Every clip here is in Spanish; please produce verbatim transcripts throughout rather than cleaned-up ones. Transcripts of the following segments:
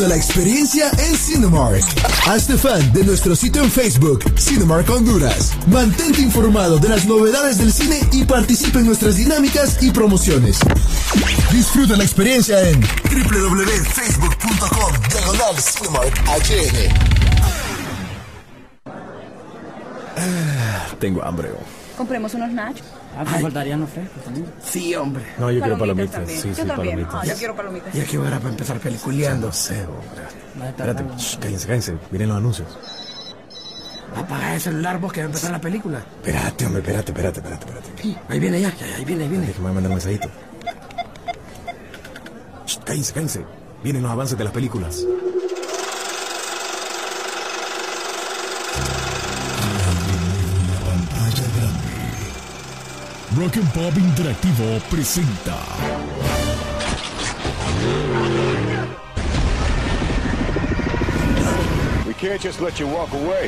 Disfruta la experiencia en Cinemark. Hazte fan de nuestro sitio en Facebook, Cinemark Honduras. Mantente informado de las novedades del cine y participa en nuestras dinámicas y promociones. Disfruta la experiencia en doble u doble u doble u punto facebook punto com diagonal Cinemark H N. Ah, tengo hambre. Compremos unos nachos. Ah, ¿te faltarían los frescos también? Sí, hombre. No, yo quiero palomitas. También. Sí, yo sí, también. palomitas. Ah, yo quiero palomitas. ¿Y a qué hora para empezar peliculeando? No sé, hombre. Espérate, shh, cállense, cállense. Miren los anuncios. Apaga el celular vos que va a empezar la película. Espérate, hombre, espérate, espérate, espérate, espérate. Ahí viene ya, ya, ahí viene, ahí viene. Déjame mandar un mensajito. Shh, cállense, cállense. Vienen los avances de las películas. Rock and Pop Interactivo presenta We can't just let you walk away.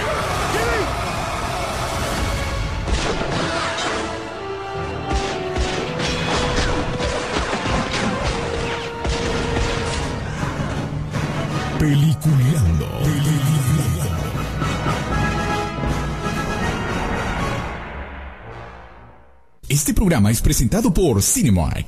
Peliculeando. Peliculeando. Este programa es presentado por Cinemark.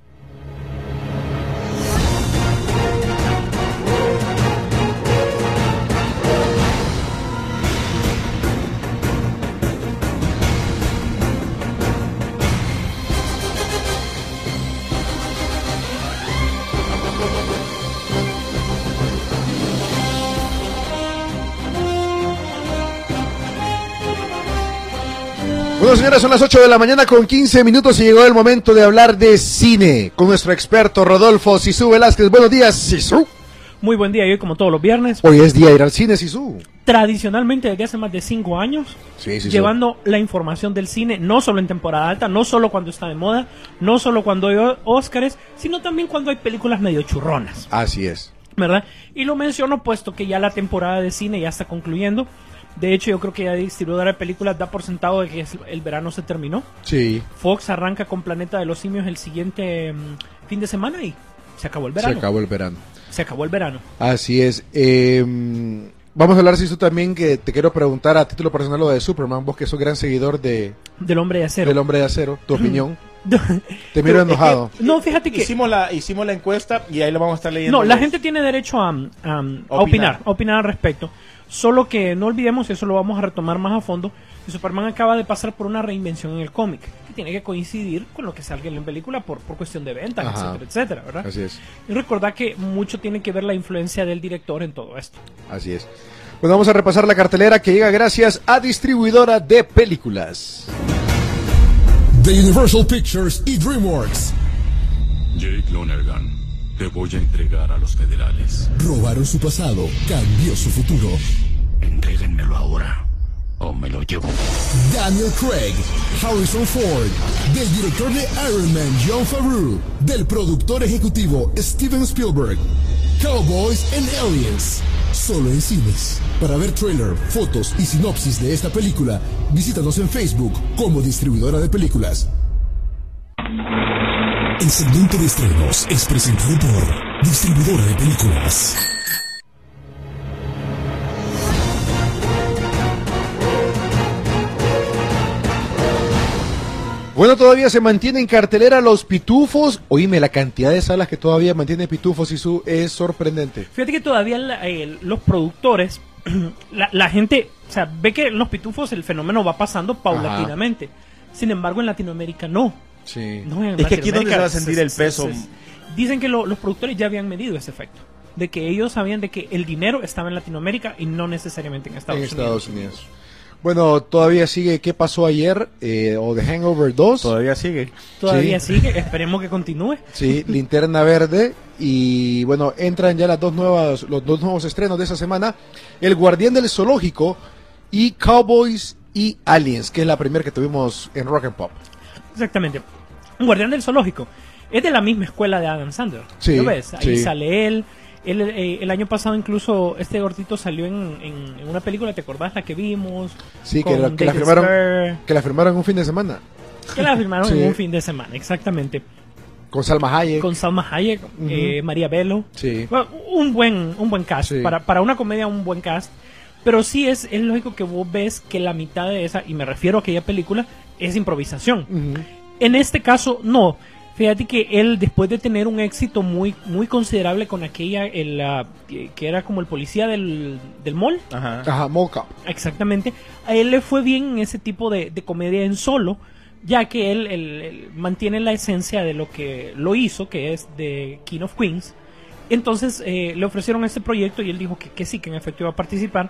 Bueno, señores, son las ocho de la mañana con quince minutos y llegó el momento de hablar de cine con nuestro experto Rodolfo Sisu Velázquez. Buenos días, Sisu. Muy buen día, y hoy como todos los viernes. Hoy es día de ir al cine, Sisu. Tradicionalmente desde hace más de cinco años, sí, sí, llevando sí. la información del cine, no solo en temporada alta, no solo cuando está de moda, no solo cuando hay Óscares, sino también cuando hay películas medio churronas. Así es. ¿Verdad? Y lo menciono puesto que ya la temporada de cine ya está concluyendo. De hecho, yo creo que ya distribuidora de películas da por sentado de que el verano se terminó. Sí. Fox arranca con Planeta de los Simios el siguiente um, fin de semana y se acabó el verano. Se acabó el verano. Se acabó el verano. Así es. Eh, vamos a hablar, si tú también, que te quiero preguntar a título personal lo de Superman, vos que sos gran seguidor de... Del Hombre de Acero. Del Hombre de Acero, tu opinión. Te miro enojado. Es que, no, fíjate que... Hicimos la, hicimos la encuesta y ahí lo vamos a estar leyendo. No, la los... gente tiene derecho a, a, a opinar. opinar, a opinar al respecto. Solo que no olvidemos, y eso lo vamos a retomar más a fondo, que Superman acaba de pasar por una reinvención en el cómic, que tiene que coincidir con lo que salga en la película por, por cuestión de ventas, Ajá. etcétera, etcétera, ¿verdad? Así es. Y recordad que mucho tiene que ver la influencia del director en todo esto. Así es. Bueno, vamos a repasar la cartelera que llega gracias a distribuidora de películas. The Universal Pictures y DreamWorks. Jake Lonergan. Te voy a entregar a los federales. Robaron su pasado, cambió su futuro. Entréguenmelo ahora, o me lo llevo. Daniel Craig, Harrison Ford, del director de Iron Man, Jon Favreau, del productor ejecutivo, Steven Spielberg. Cowboys and Aliens, solo en cines. Para ver trailer, fotos y sinopsis de esta película, visítanos en Facebook como distribuidora de películas. El segmento de estrenos es presentado por Distribuidora de Películas. Bueno, todavía se mantiene en cartelera Los Pitufos. Oíme, la cantidad de salas que todavía mantiene Pitufos y su es sorprendente. Fíjate que todavía la, eh, los productores, la, la gente, o sea, ve que Los Pitufos el fenómeno va pasando paulatinamente. Ajá. Sin embargo, en Latinoamérica no. Sí. No, es que aquí es donde se va a sentir el peso. Se, se, se, dicen que lo, los productores ya habían medido ese efecto, de que ellos sabían de que el dinero estaba en Latinoamérica y no necesariamente en Estados en Unidos. Estados Unidos. Bueno, todavía sigue ¿Qué pasó ayer? Eh, o The Hangover dos. Todavía sigue. Todavía sí. sigue, esperemos que continúe. Sí, Linterna Verde. Y bueno, entran ya las dos nuevas, los dos nuevos estrenos de esa semana. El Guardián del Zoológico y Cowboys y Aliens, que es la primera que tuvimos en Rock and Pop. Exactamente. Un Guardián del Zoológico es de la misma escuela de Adam Sandler. Sí, ¿lo ves? Ahí sí. sale él. él eh, el año pasado incluso este gordito salió en, en, en una película, ¿te acordás? La que vimos. Sí, que la, que, la firmaron, que la firmaron un fin de semana. Que la firmaron sí. en un fin de semana, exactamente. Con Salma Hayek. Con Salma Hayek, uh-huh. eh, María Bello. Sí. Bueno, un buen, un buen cast. Sí. Para, para una comedia, un buen cast. Pero sí es, es lógico que vos ves que la mitad de esa, y me refiero a aquella película, es improvisación. Ujú. En este caso, no. Fíjate que él, después de tener un éxito muy muy considerable con aquella, el, uh, que era como el policía del, del mall. Ajá. Ajá, Mocha. Exactamente. A él le fue bien en ese tipo de, de comedia en solo, ya que él, él- él mantiene la esencia de lo que lo hizo, que es de King of Queens. Entonces eh, le ofrecieron este proyecto y él dijo que, que sí, que en efecto iba a participar.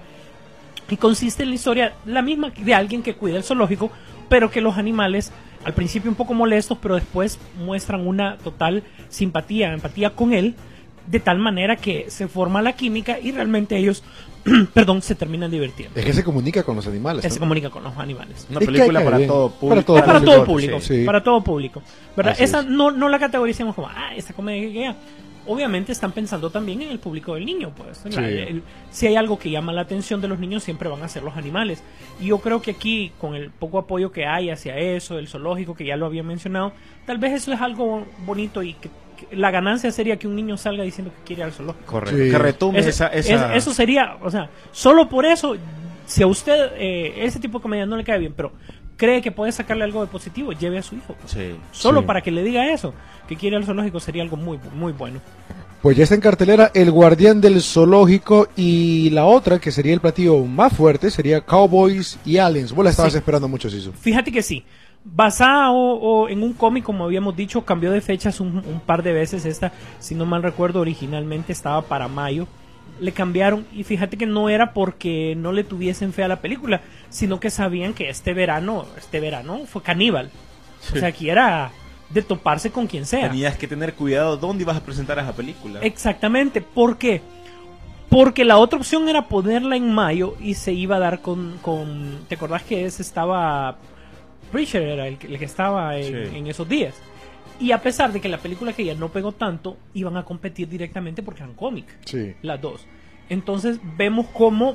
Y consiste en la historia la misma de alguien que cuida el zoológico, pero que los animales, al principio un poco molestos, pero después muestran una total simpatía, empatía con él, de tal manera que se forma la química y realmente ellos, perdón, se terminan divirtiendo. Es que se comunica con los animales. Que ¿no? se comunica con los animales. Una Es que película cae para bien. todo público. Para todo Es para todo público, sí. para todo público, ¿verdad? Así Esa es. no, no la categoricemos como, ah, esta comedia que queda. Obviamente están pensando también en el público del niño, pues. Sí. La- el- si hay algo que llama la atención de los niños, siempre van a ser los animales. Y yo creo que aquí, con el poco apoyo que hay hacia eso, el zoológico, que ya lo había mencionado, tal vez eso es algo bonito y que, que la ganancia sería que un niño salga diciendo que quiere ir al zoológico. Correcto. Sí. Que retomes Ese- esa, esa... es- eso sería, o sea, solo por eso, si a usted eh, ese tipo de comedia no le cae bien, pero cree que puede sacarle algo de positivo, lleve a su hijo. pues. Sí. Solo Sí. para que le diga eso, que quiere al zoológico, sería algo muy, muy bueno. Pues ya está en cartelera El Guardián del Zoológico y la otra, que sería el platillo más fuerte, sería Cowboys y Aliens. Vos la estabas Sí. esperando mucho, Sisu. Fíjate que sí. Basada o, o en un cómic, como habíamos dicho, cambió de fechas un, un par de veces. Esta, si no mal recuerdo, originalmente estaba para mayo. Le cambiaron y fíjate que no era porque no le tuviesen fe a la película, sino que sabían que este verano, este verano fue caníbal. O sea, aquí era de toparse con quien sea. Tenías que tener cuidado dónde ibas a presentar esa película. Exactamente. ¿Por qué? Porque la otra opción era ponerla en mayo y se iba a dar con... con ¿te acordás que ese estaba... Preacher era el que, el que estaba en, Sí. en esos días? Y a pesar de que la película que ya no pegó tanto, iban a competir directamente porque eran cómic, Sí. las dos. Entonces vemos cómo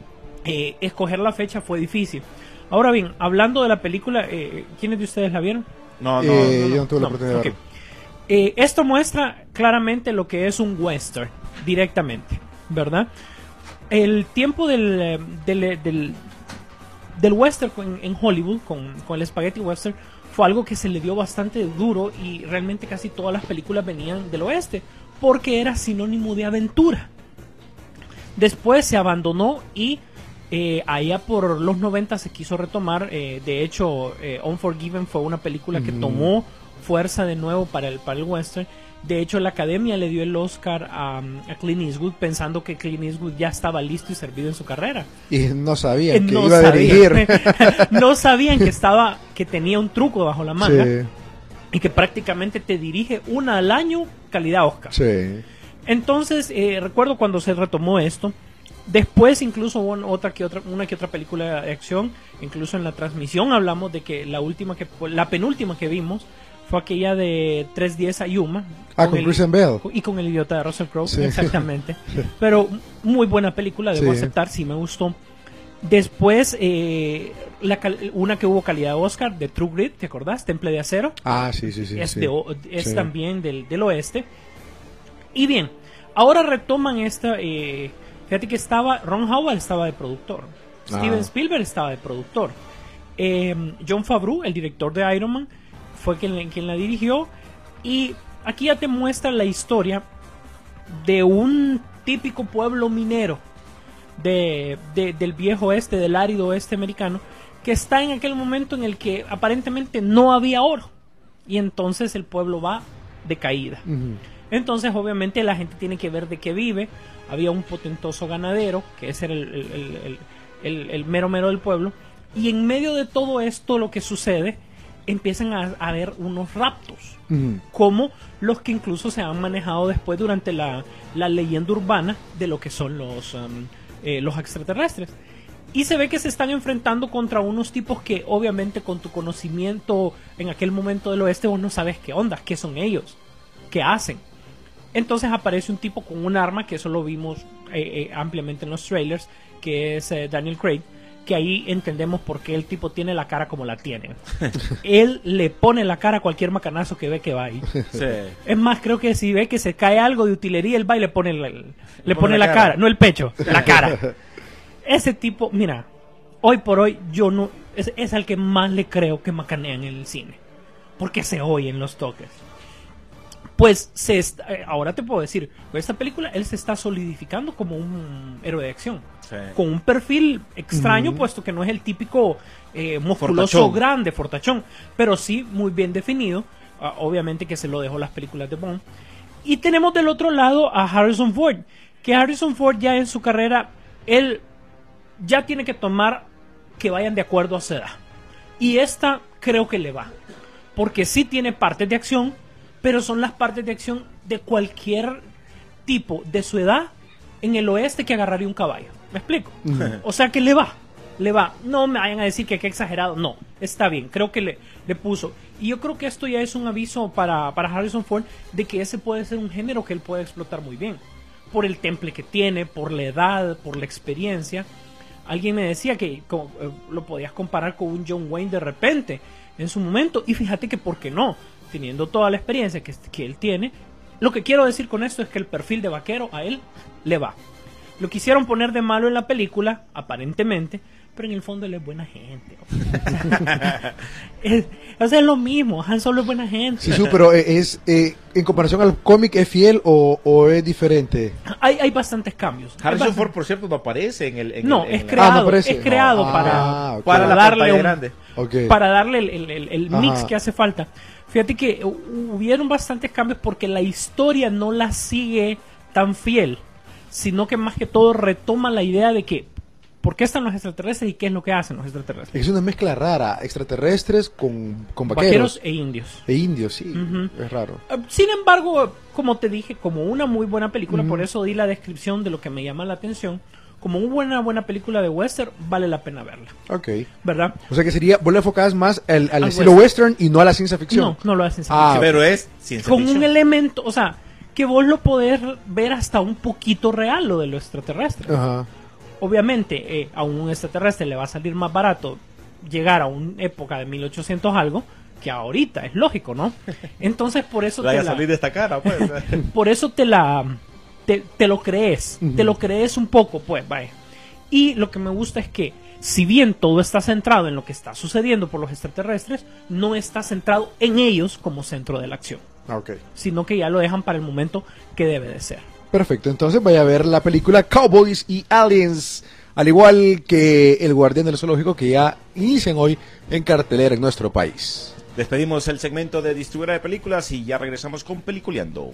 eh, escoger la fecha fue difícil. Ahora bien, hablando de la película, eh, ¿quiénes de ustedes la vieron? No, no, Eh, no, no. yo no tuve la No, oportunidad de ok. verlo. Eh, esto muestra claramente lo que es un western, directamente, ¿verdad? El tiempo del, eh, del, eh, del, del western en, en Hollywood, con, con el spaghetti western, fue algo que se le dio bastante duro y realmente casi todas las películas venían del oeste, porque era sinónimo de aventura. Después se abandonó y eh, allá por los noventa se quiso retomar. eh, de hecho, eh, Unforgiven fue una película que Mm. tomó fuerza de nuevo para el, para el western. De hecho, la academia le dio el Oscar a, a Clint Eastwood pensando que Clint Eastwood ya estaba listo y servido en su carrera. Y no sabía Eh, que no iba a sabían. dirigir. No sabían que estaba, que tenía un truco bajo la manga Sí, y que prácticamente te dirige una al año, calidad Oscar. sí. Entonces, eh, recuerdo cuando se retomó esto. Después incluso hubo otra que otra, una que otra película de acción. Incluso en la transmisión hablamos de que la última que, la penúltima que vimos fue aquella de tres diez a Yuma. Ah, con el- Christian Bale. Y con el idiota de Russell Crowe, Sí. exactamente. Pero muy buena película, debo Sí. aceptar, sí me gustó. Después, eh, la cal- una que hubo calidad Oscar de True Grit, ¿te acordás? Temple de Acero. Ah, sí, sí, sí. es sí. de o- es Sí. también del, del oeste. Y bien, ahora retoman esta. Eh, fíjate que estaba. Ron Howard estaba de productor. Ah. Steven Spielberg estaba de productor. Eh, Jon Favreau, el director de Iron Man, fue quien, quien la dirigió. Y aquí ya te muestra la historia de un típico pueblo minero de, de- del viejo oeste, del árido oeste americano, que está en aquel momento en el que aparentemente no había oro. Y entonces el pueblo va de caída. Ujú. Entonces, obviamente, la gente tiene que ver de qué vive. Había un potentoso ganadero, que ese era el, el- el- el- el- el mero mero del pueblo. Y en medio de todo esto, lo que sucede, empiezan a a haber unos raptos, Ujú. como los que incluso se han manejado después durante la, la leyenda urbana de lo que son los, um, eh, los extraterrestres. Y se ve que se están enfrentando contra unos tipos que obviamente con tu conocimiento en aquel momento del oeste vos no sabes qué onda, qué son ellos, qué hacen. Entonces aparece un tipo con un arma, que eso lo vimos eh, eh, ampliamente en los trailers, que es eh, Daniel Craig, que ahí entendemos por qué el tipo tiene la cara como la tiene. Él le pone la cara a cualquier macanazo que ve que va ahí. Sí. Es más, creo que si ve que se cae algo de utilería, él va y le pone, la, le Le pone pone la la cara. cara. no el pecho, la cara. Ese tipo, mira, hoy por hoy yo no es, es al que más le creo que macanean en el cine, porque se oyen los toques. Pues se está, eh, ahora te puedo decir, con esta película él se está solidificando como un héroe de acción, Sí. con un perfil extraño, Ujú. puesto que no es el típico eh, musculoso Fortachón. grande, fortachón, pero sí muy bien definido. Ah, obviamente que se lo dejó las películas de Bond. Y tenemos del otro lado a Harrison Ford, que Harrison Ford ya en su carrera, él ya tiene que tomar que vayan de acuerdo a su edad. Y esta creo que le va, porque sí tiene partes de acción, pero son las partes de acción de cualquier tipo de su edad en el oeste que agarraría un caballo. ¿Me explico? O sea que le va, le va. No me vayan a decir que qué exagerado. No, está bien. Creo que le, le puso. Y yo creo que esto ya es un aviso para, para Harrison Ford de que ese puede ser un género que él puede explotar muy bien. Por el temple que tiene, por la edad, por la experiencia. Alguien me decía que co- eh, lo podías comparar con un John Wayne de repente, en su momento. Y fíjate que por qué no, teniendo toda la experiencia que, que él tiene. Lo que quiero decir con esto es que el perfil de vaquero a él le va. Lo quisieron poner de malo en la película, aparentemente, pero en el fondo él es buena gente. es, o sea, es lo mismo, Han Solo es buena gente. Sí, sí, pero eh, es eh, en comparación al cómic, ¿es fiel o, o es diferente? Hay, hay bastantes cambios. Harrison Hay bastante- Ford, por cierto, no aparece en el... en No, el- en es la- creado, Ah, no aparece. es creado No. para, Ah, ok. para la darle pantalla un- grande. Ok. para darle el, el- el- el mix Ajá. que hace falta. Fíjate que hu- hubieron bastantes cambios porque la historia no la sigue tan fiel, sino que más que todo retoma la idea de que ¿por qué están los extraterrestres y qué es lo que hacen los extraterrestres? Es una mezcla rara, extraterrestres con, con vaqueros, Vaqueros e indios. e indios, sí, Ujú. es raro. Eh, Sin embargo, como te dije, como una muy buena película, Ujú. por eso di la descripción de lo que me llama la atención, como una buena, buena película de western, vale la pena verla, Ok. ¿verdad? O sea que sería, vos le enfocás más al, al Al estilo western. y no a la ciencia ficción. No, no lo hacen. Ah, Pero es ciencia con ficción. un elemento, o sea, que vos lo podés ver hasta un poquito real, lo de lo extraterrestre. Ajá. Obviamente, eh, a un extraterrestre le va a salir más barato llegar a una época de mil ochocientos algo que ahorita, es lógico, ¿no? Entonces, por eso Vaya te a salir de la, esta cara, pues. por eso te la te, te lo crees, Ujú. te lo crees un poco, pues, vaya. Y lo que me gusta es que si bien todo está centrado en lo que está sucediendo por los extraterrestres, no está centrado en ellos como centro de la acción, Ah, ok. sino que ya lo dejan para el momento que debe de ser. Perfecto, entonces vaya a ver la película Cowboys y Aliens, al igual que El Guardián del Zoológico, que ya inician hoy en cartelera en nuestro país. Despedimos el segmento de distribuidora de películas y ya regresamos con Peliculeando.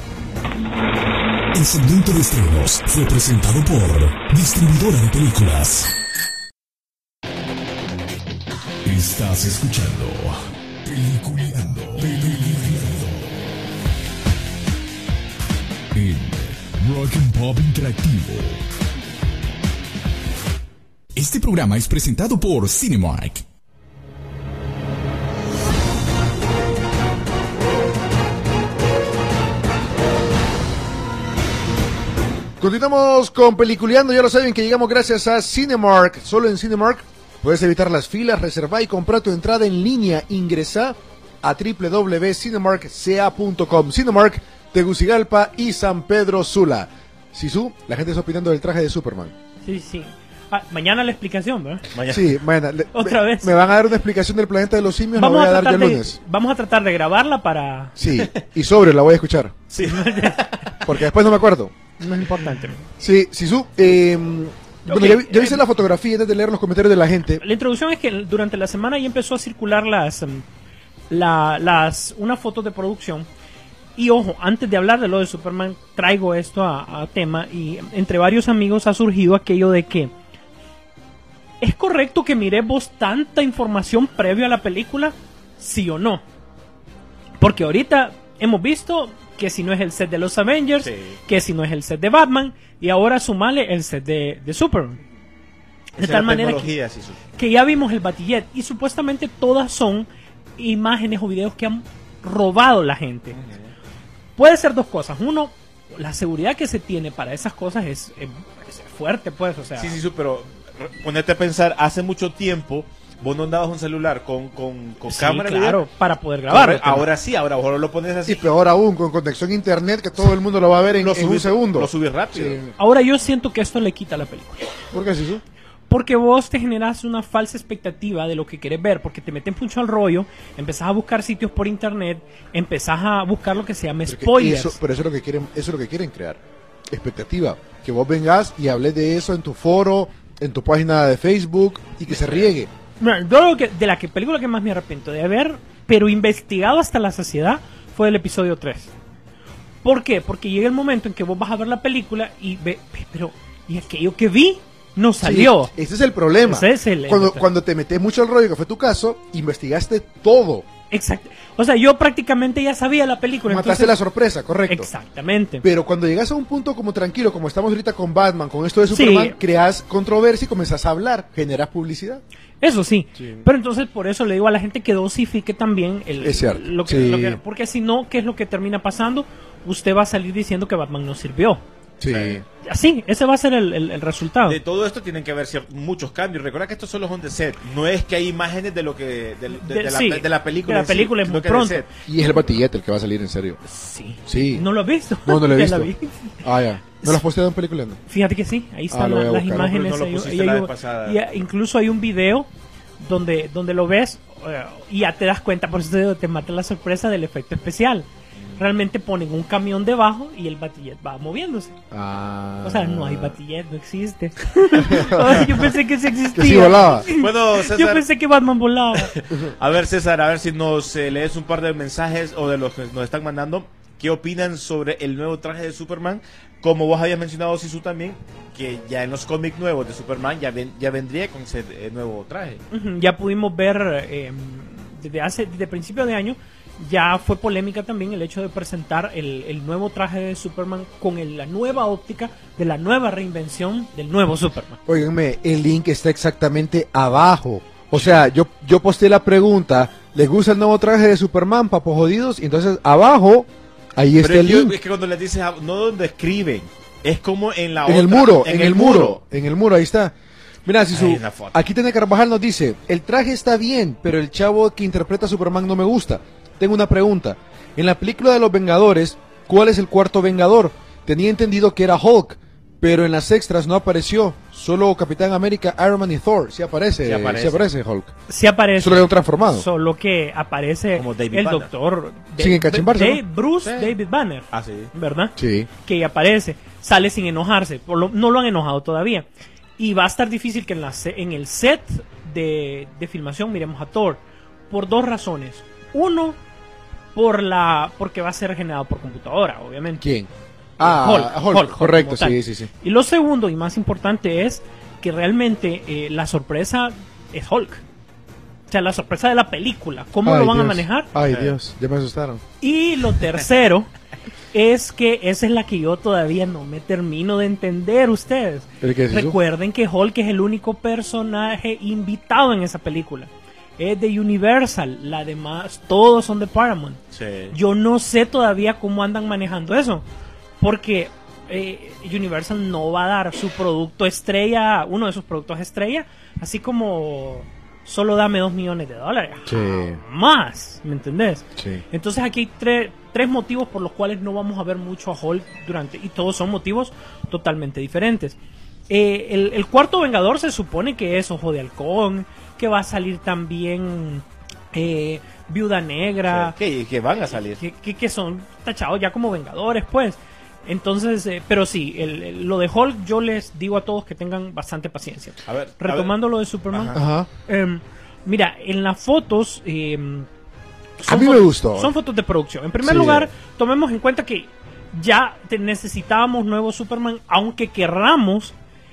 El segmento de estrenos fue presentado por Distribuidora de Películas. Estás escuchando Peliculeando. Peliculeando. En Rock and Pop Interactivo. Este programa es presentado por Cinemark. Continuamos con Peliculeando, ya lo saben que llegamos gracias a Cinemark. Solo en Cinemark puedes evitar las filas, reservar y comprar tu entrada en línea. Ingresa a w w w punto cinemark c a punto com. Cinemark, Tegucigalpa y San Pedro Sula. Sisu, la gente está opinando del traje de Superman. Sí, sí. Ah, mañana la explicación, ¿verdad? Mañana. Sí, mañana. le- Otra me, vez. Me van a dar una explicación del planeta de los simios, la Vamos voy a, a dar ya tratar el de, lunes. vamos a tratar de grabarla para... Sí, y sobre la voy a escuchar, Sí. porque después no me acuerdo. No es importante. Sí, Sisu, eh, bueno, Ok, ya, vi- ya viste eh, la fotografía antes de leer los comentarios de la gente. La introducción es que durante la semana ya empezó a circular las, em, la, las unas fotos de producción. Y ojo, antes de hablar de lo de Superman, traigo esto a, a tema. Y entre varios amigos ha surgido aquello de que ¿es correcto que miremos tanta información previo a la película? ¿Sí o no? Porque ahorita hemos visto que si no es el set de los Avengers, Sí. que si no es el set de Batman, y ahora sumale el set de, de Superman. De Esa es tal la manera que, tecnología, sí, sí. que ya vimos el Batillet y supuestamente todas son imágenes o videos que han robado la gente. Puede ser dos cosas. Uno, la seguridad que se tiene para esas cosas es, es- es fuerte, pues, o sea. Sí, sí, sí, pero ponete a pensar, hace mucho tiempo vos no andabas un celular con, con, con Sí, cámara. claro, video. para poder grabar. Corre- Ahora sí, ahora vos lo pones así. Y peor aún, con conexión a internet, que todo el mundo lo va a ver en, Lo en un subís- segundo. Lo subís rápido. Sí. Ahora yo siento que esto le quita a la película. ¿Por qué es eso? Porque vos te generas una falsa expectativa de lo que querés ver, porque te meten mucho al rollo, empezás a buscar sitios por internet, empezás a buscar lo que se llama Pero que spoilers. Eso, pero eso es lo que quieren, eso es lo que quieren crear. Expectativa. Que vos vengas y hables de eso en tu foro, en tu página de Facebook y que se riegue. Mira, yo lo que, de la que, película que más me arrepiento de haber, pero investigado hasta la saciedad, fue el episodio tres. ¿Por qué? Porque llega el momento en que vos vas a ver la película y ve, ve, pero, ¿y aquello que vi? No salió. Sí, ese es el problema. Ese es el- cuando, el- cuando te metes mucho al rollo, que fue tu caso, investigaste todo. Exacto. O sea, yo prácticamente ya sabía la película. Mataste entonces- la sorpresa, correcto. Exactamente. Pero cuando llegas a un punto como tranquilo, como estamos ahorita con Batman, con esto de Sí. Superman, creas controversia y comenzás a hablar, generas publicidad. Eso sí. Sí. Pero entonces por eso le digo a la gente que dosifique también el, Es cierto, lo que, sí. lo que- porque si no, ¿qué es lo que termina pasando? Usted va a salir diciendo que Batman no sirvió. Sí. Así, ese va a ser el, el- el resultado. De todo esto tienen que haber cier- muchos cambios. Recuerda que estos son los on the set. No es que hay imágenes de lo que de, de- de De- la, sí, de la película. de la en sí, película es sino muy que del pronto. set. Y es el batillete el que va a salir en serio. Sí. Sí. ¿No lo has visto? No, no lo he Ya visto. la vi. Ah, ya. ¿No lo has posteado en película? No? Fíjate que sí, ahí están Ah, lo voy la- a las buscar. imágenes. No, pero no lo ahí- pusiste ahí la hay- vez pasada. y, eh, incluso hay un video donde, donde lo ves eh, y ya te das cuenta, por eso te, digo, te mata la sorpresa del efecto especial. Realmente ponen un camión debajo y el batillet va moviéndose. Ah. O sea, no hay batillet, no existe. Ay, yo pensé que sí existía. Que sí volaba. Bueno, Yo César, pensé que Batman volaba. a ver, César, a ver si nos eh, lees un par de mensajes o de los que nos están mandando. ¿Qué opinan sobre el nuevo traje de Superman? Como vos habías mencionado, Sisu, también, que ya en los cómics nuevos de Superman ya, ven- ya vendría con ese eh, nuevo traje. Ujú, ya pudimos ver eh, desde hace desde principio de año, ya fue polémica también el hecho de presentar el, el nuevo traje de Superman con el- la nueva óptica de la nueva reinvención del nuevo Superman. Óiganme, el link está exactamente abajo. O sea, yo, yo posteé la pregunta, ¿les gusta el nuevo traje de Superman, papos jodidos? Y entonces abajo, ahí está Pero el yo- link. es que cuando les dices, ah, no donde escriben, es como en la En el otra- muro, en, el muro, en el muro, ahí está. Mira, si Ahí una foto. aquí Tene Carvajal nos dice, el traje está bien, pero el chavo que interpreta a Superman no me gusta. Tengo una pregunta. En la película de los Vengadores, ¿cuál es el cuarto Vengador? Tenía entendido que era Hulk, pero en las extras no apareció. Solo Capitán América, Iron Man y Thor. Sí aparece, Sí aparece. sí aparece Hulk. Sí aparece. Solo era un transformado. Solo que aparece Como David el Banner. doctor de- Sin encachimbarse, de- ¿no? Bruce Sí. David Banner, Ah, sí. ¿verdad? Sí. Que aparece, sale sin enojarse, por lo- no lo han enojado todavía. Y va a estar difícil que en, la se- en el set de, de filmación miremos a Thor, por dos razones. Uno, por la porque va a ser generado por computadora, obviamente. ¿Quién? Ah, Hulk, Hulk, Hulk, correcto, como tal. sí, sí, sí. Y lo segundo y más importante es que realmente eh, la sorpresa es Hulk. O sea, la sorpresa de la película, cómo Ay, lo van a Dios. manejar. Ay, Dios, ya me asustaron. Y lo tercero es que esa es la que yo todavía no me termino de entender ustedes. ¿El qué es eso? Recuerden que Hulk es el único personaje invitado en esa película. Es de Universal, la demás, todos son de Paramount. Sí. Yo no sé todavía cómo andan manejando eso, porque eh, Universal no va a dar su producto estrella, uno de sus productos estrella, así como solo dame dos millones de dólares. Sí. Más, ¿me entendés? Sí. Entonces aquí hay tre- tres motivos por los cuales no vamos a ver mucho a Hulk durante, y todos son motivos totalmente diferentes. Eh, el, el cuarto Vengador se supone que es Ojo de Halcón, que va a salir también eh, Viuda Negra, Que, que van a salir. que, que, que son tachados ya como Vengadores, pues. Entonces, eh, pero sí, el, el- lo de Hulk yo les digo a todos que tengan bastante paciencia. A ver, a Retomando lo de Superman, Ajá. em, mira, en las fotos... em, A mí fo- me gustó. Son fotos de producción. En primer Sí. lugar, tomemos en cuenta que ya te- necesitábamos nuevo Superman, aunque querramos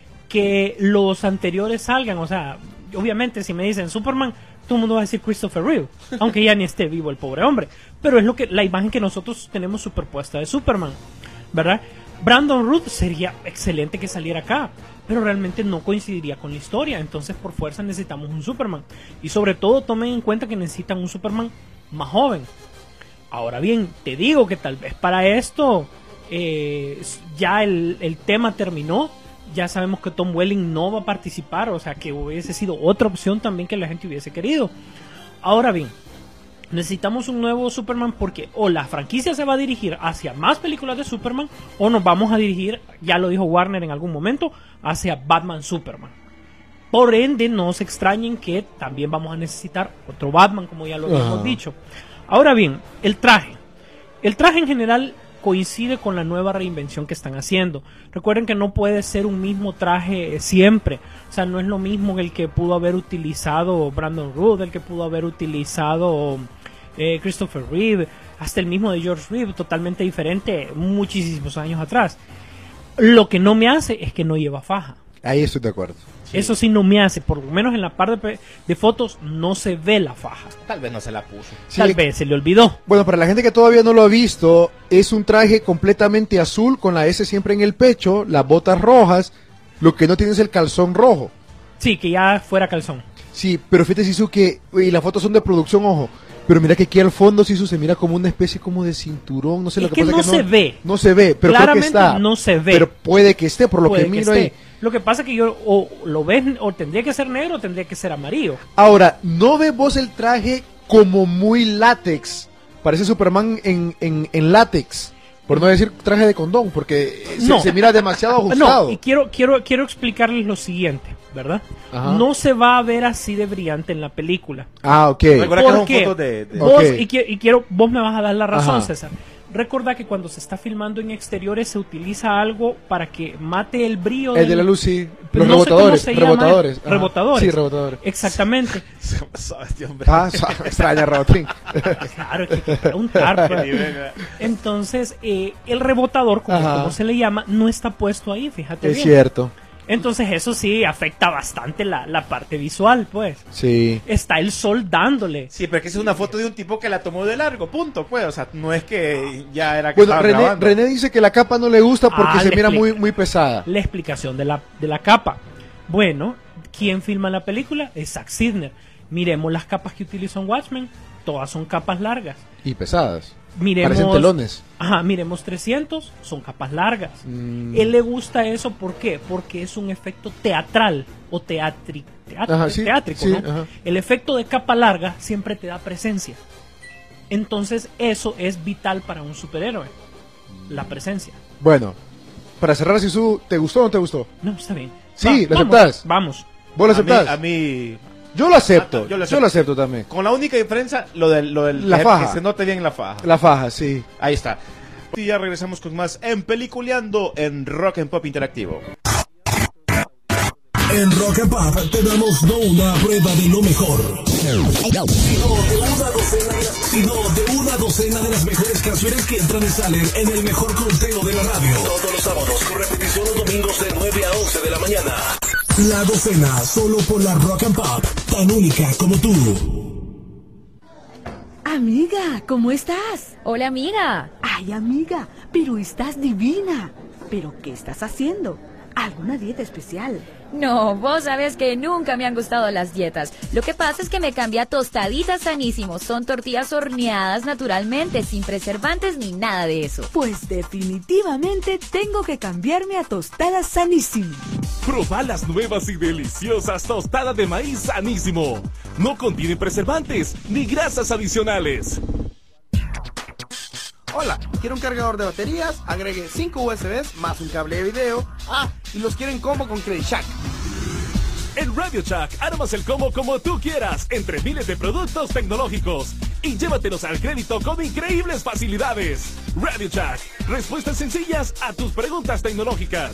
que los anteriores salgan. O sea, obviamente si me dicen Superman, todo el mundo va a decir Christopher Reeve, aunque ya ni esté vivo el pobre hombre. Pero es lo que la imagen que nosotros tenemos superpuesta de Superman, ¿verdad? Brandon Root sería excelente que saliera acá, pero realmente no coincidiría con la historia. Entonces, por fuerza necesitamos un Superman. Y sobre todo, tomen en cuenta que necesitan un Superman más joven. Ahora bien, te digo que tal vez para esto eh, ya el, el tema terminó, ya sabemos que Tom Welling no va a participar, o sea que hubiese sido otra opción también que la gente hubiese querido. Ahora bien, necesitamos un nuevo Superman porque o la franquicia se va a dirigir hacia más películas de Superman o nos vamos a dirigir, ya lo dijo Warner en algún momento, hacia Batman Superman. Por ende, no se extrañen que también vamos a necesitar otro Batman, como ya lo habíamos dicho. Ahora bien, el traje. El traje en general coincide con la nueva reinvención que están haciendo. Recuerden que no puede ser un mismo traje siempre. O sea, no es lo mismo el que pudo haber utilizado Brandon Routh, el que pudo haber utilizado eh, Christopher Reeve, hasta el mismo de George Reeve, totalmente diferente muchísimos años atrás. Lo que no me hace es que no lleva faja. Ahí estoy de acuerdo. Sí. Eso sí no me hace, por lo menos en la parte de, de fotos no se ve la faja. Tal vez no se la puso. Sí, Tal vez se le olvidó. Bueno, para la gente que todavía no lo ha visto, es un traje completamente azul con la S siempre en el pecho, las botas rojas, lo que no tiene es el calzón rojo. Sí, que ya fuera calzón. Sí, pero fíjate, Sisu, que y las fotos son de producción, ojo. Pero mira que aquí al fondo, Sisu, se mira como una especie como de cinturón, no sé, lo es que, que pasa no es que se no ve. No se ve, pero claramente creo que está. No se ve. Pero puede que esté, por lo puede que miro que ahí. Lo que pasa es que yo o lo ves, o tendría que ser negro o tendría que ser amarillo. Ahora, ¿no ves vos el traje como muy látex? Parece Superman en, en, en látex. Por no decir traje de condón, porque se, no. se mira demasiado ajustado. No, y quiero, quiero, quiero explicarles lo siguiente, ¿verdad? Ajá. No se va a ver así de brillante en la película. Ah, ok. Recuerda que son qué? fotos de... de... Vos, Okay. y, qui- y quiero, vos me vas a dar la razón, Ajá. César. Recuerda que cuando se está filmando en exteriores se utiliza algo para que mate el brillo. El del- de la luz, sí. Pero Los no sé cómo rebotadores. se llama. Rebotadores. Ajá. Rebotadores. Sí, rebotadores. Exactamente. Este hombre. Ah, extraña, Robotín. Claro, que hay que preguntar. pues. Entonces, eh, el rebotador, como, Ajá. como se le llama, no está puesto ahí, fíjate Es bien. cierto. Entonces, eso sí afecta bastante la, la parte visual, pues. Sí. Está el sol dándole. Sí, pero es que es una foto de un tipo que la tomó de largo, punto, pues. O sea, no es que ya era que Bueno, estaba René, grabando. René dice que la capa no le gusta porque Ah, se le mira explica. muy, muy pesada. La explicación de la, de la capa. Bueno, ¿quién filma la película? Es Zack Snyder. Miremos las capas que utilizó en Watchmen. Todas son capas largas. Y pesadas. Miremos, Parecen telones. Ajá, miremos trescientos, son capas largas. Mm. Él le gusta eso, ¿por qué? Porque es un efecto teatral o teatri, teat- Ajá, sí, teátrico, sí, ¿no? ajá. El efecto de capa larga siempre te da presencia. Entonces, eso es vital para un superhéroe, la presencia. Bueno, para cerrar, Sisu, ¿te gustó o no te gustó? No, está bien. Sí, ¿lo vamos, aceptás? Vamos. ¿Vos lo A mí- aceptás? A mí, Yo lo acepto. Ah, yo Yo lo lo acepto. acepto, también. con la única diferencia, lo del, lo del La que- faja. que se note bien la faja. La faja, sí. Ahí está. Y ya regresamos con más en Peliculeando en Rock and Pop Interactivo. En Rock and Pop te damos no una prueba de lo mejor, sino de una docena de, sino de una docena de las mejores canciones que entran y salen en el mejor conteo de la radio. Todos los sábados con repetición los domingos de nueve a once de la mañana. La docena, solo por la Rock and Pop, tan única como tú. Amiga, ¿cómo estás? Hola, amiga. Ay, amiga, pero estás divina. ¿Pero qué estás haciendo? ¿Alguna dieta especial? No, vos sabes que nunca me han gustado las dietas. Lo que pasa es que me cambié a tostaditas sanísimos. Son tortillas horneadas naturalmente, sin preservantes ni nada de eso. Pues definitivamente tengo que cambiarme a tostadas sanísimo. Proba las nuevas y deliciosas tostadas de maíz sanísimo. No contiene preservantes ni grasas adicionales. Hola, quiero un cargador de baterías, agregue cinco U S Bs más un cable de video. Ah, y los quiero en combo con Credit Shack. En Radio Shack armas el combo como tú quieras, entre miles de productos tecnológicos. Y llévatelos al crédito con increíbles facilidades. Radio Shack, respuestas sencillas a tus preguntas tecnológicas.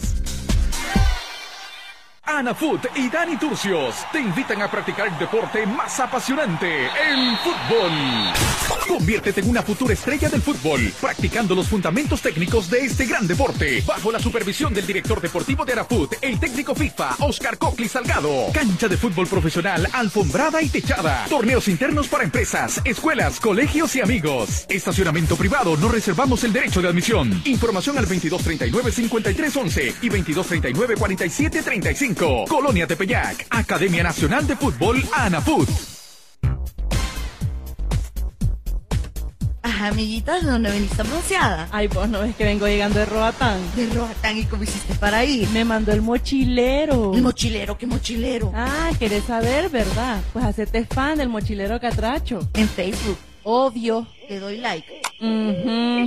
Ana Food y Dani Turcios te invitan a practicar el deporte más apasionante, el fútbol. Conviértete en una futura estrella del fútbol, practicando los fundamentos técnicos de este gran deporte, bajo la supervisión del director deportivo de Ana Food, el técnico FIFA, Oscar Cocli Salgado. Cancha de fútbol profesional, alfombrada y techada. Torneos internos para empresas, escuelas, colegios y amigos. Estacionamiento privado, no reservamos el derecho de admisión. Información al veintidós treinta y nueve cincuenta y tres once y veintidós treinta y nueve cuarenta y siete treinta y cinco. Colonia Tepeyac, Academia Nacional de Fútbol, ANAFUT. amiguita, ¿de dónde veniste bronceada? Ay, vos no ves que vengo llegando de Roatán. De Roatán, ¿y cómo hiciste para ir? Me mandó el mochilero. ¿El mochilero? ¿Qué mochilero? Ah, ¿querés saber, verdad? Pues hacete fan del mochilero Catracho. En Facebook. Obvio. Te doy like. Mhm.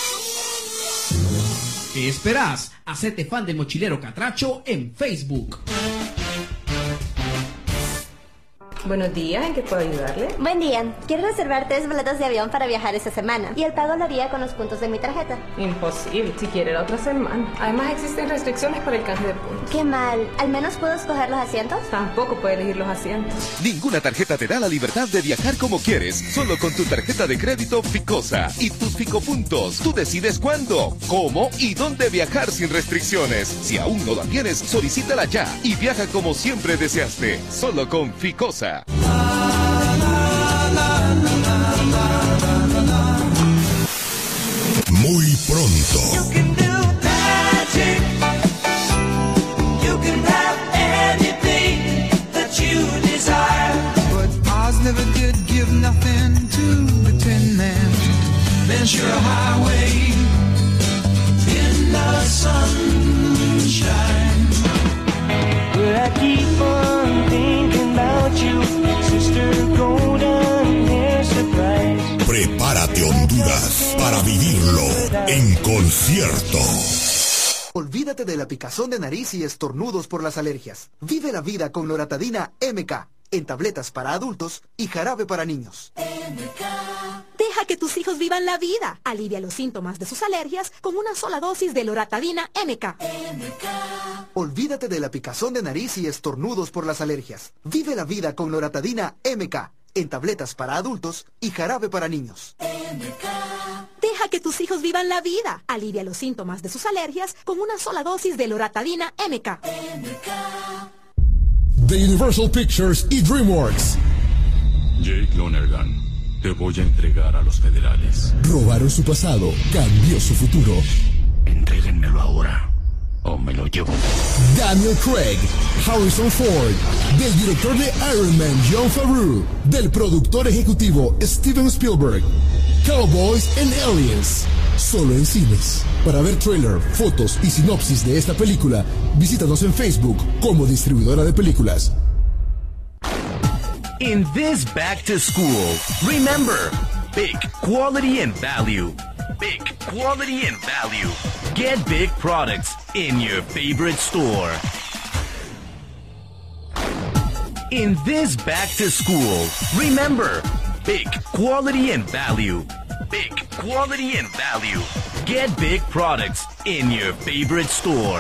¿Qué esperás? Hacete fan del mochilero Catracho en Facebook. Buenos días, ¿en qué puedo ayudarle? Buen día. Quiero reservar tres boletos de avión para viajar esta semana. Y el pago lo haría con los puntos de mi tarjeta. Imposible, si quiere la otra semana. Además existen restricciones para el canje de puntos. Qué mal. ¿Al menos puedo escoger los asientos? Tampoco puede elegir los asientos. Ninguna tarjeta te da la libertad de viajar como quieres. Solo con tu tarjeta de crédito Ficosa y tus Ficopuntos. Tú decides cuándo, cómo y dónde viajar sin restricciones. Si aún no la tienes, solicítala ya y viaja como siempre deseaste. Solo con Ficosa. Muy pronto. Never did give nothing to the Tin Man. Venture a highway in the sunshine. But I keep on thinking about you, sister golden hair surprise. Prepárate, Honduras, para vivirlo en concierto. Olvídate de la picazón de nariz y estornudos por las alergias. Vive la vida con Loratadina M K. En tabletas para adultos y jarabe para niños. Deja que tus hijos vivan la vida. Alivia los síntomas de sus alergias con una sola dosis de Loratadina M K. Olvídate de la picazón de nariz y estornudos por las alergias. Vive la vida con Loratadina M K. En tabletas para adultos y jarabe para niños. Deja que tus hijos vivan la vida. Alivia los síntomas de sus alergias con una sola dosis de Loratadina M K. De Universal Pictures y DreamWorks. Jake Lonergan, te voy a entregar a los federales. Robaron su pasado, cambió su futuro. Entréguenmelo ahora, o me lo llevo. Daniel Craig, Harrison Ford, del director de Iron Man, Jon Favreau, del productor ejecutivo, Steven Spielberg. Cowboys and Aliens, solo en cines. Para ver trailer, fotos y sinopsis de esta película, visítanos en Facebook como distribuidora de películas. In this back to school, remember, big quality and value. Big quality and value. Get big products in your favorite store. In this back to school, remember, big quality and value. Big quality and value. Get big products in your favorite store.